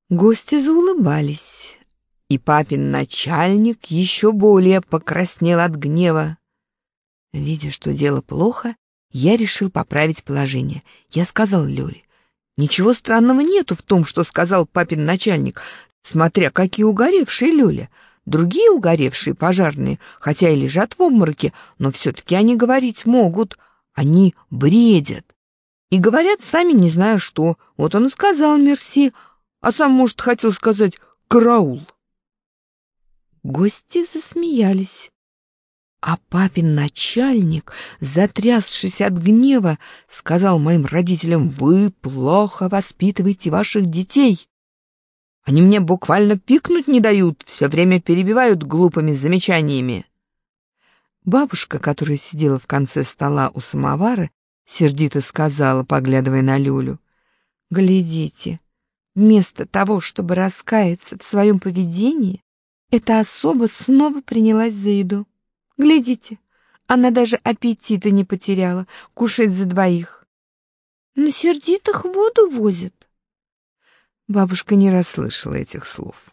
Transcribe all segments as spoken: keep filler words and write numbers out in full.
Гости заулыбались, и папин начальник еще более покраснел от гнева. Видя, что дело плохо, я решил поправить положение. Я сказал Лёле: «Ничего странного нету в том, что сказал папин начальник, смотря какие угоревшие, Лёля. Другие угоревшие пожарные, хотя и лежат в обмороке, но все-таки они говорить могут, они бредят. И говорят сами не знаю что. Вот он и сказал мерси, а сам, может, хотел сказать караул». Гости засмеялись. А папин начальник, затрясшись от гнева, сказал моим родителям: «Вы плохо воспитываете ваших детей. Они мне буквально пикнуть не дают, все время перебивают глупыми замечаниями». Бабушка, которая сидела в конце стола у самовара, сердито сказала, поглядывая на Лёлю: «Глядите, вместо того, чтобы раскаяться в своем поведении, эта особа снова принялась за еду. Глядите, она даже аппетита не потеряла, кушает за двоих. На сердитых воду возят». Бабушка не расслышала этих слов.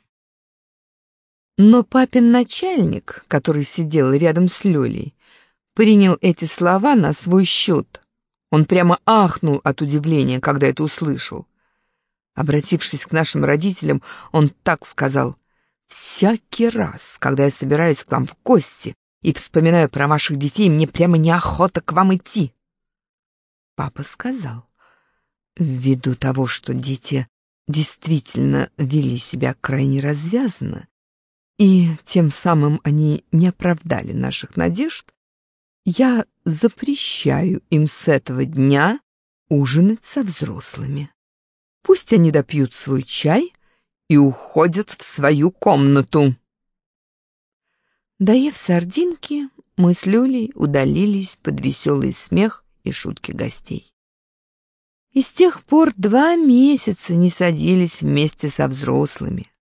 Но папин начальник, который сидел рядом с Лёлей, принял эти слова на свой счет. Он прямо ахнул от удивления, когда это услышал. Обратившись к нашим родителям, он так сказал: «Всякий раз, когда я собираюсь к вам в гости и вспоминаю про ваших детей, мне прямо неохота к вам идти». Папа сказал: «Ввиду того, что дети действительно вели себя крайне развязно, и тем самым они не оправдали наших надежд, я запрещаю им с этого дня ужинать со взрослыми. Пусть они допьют свой чай и уходят в свою комнату». Доев сардинки, мы с Лёлей удалились под веселый смех и шутки гостей. И с тех пор два месяца не садились вместе со взрослыми.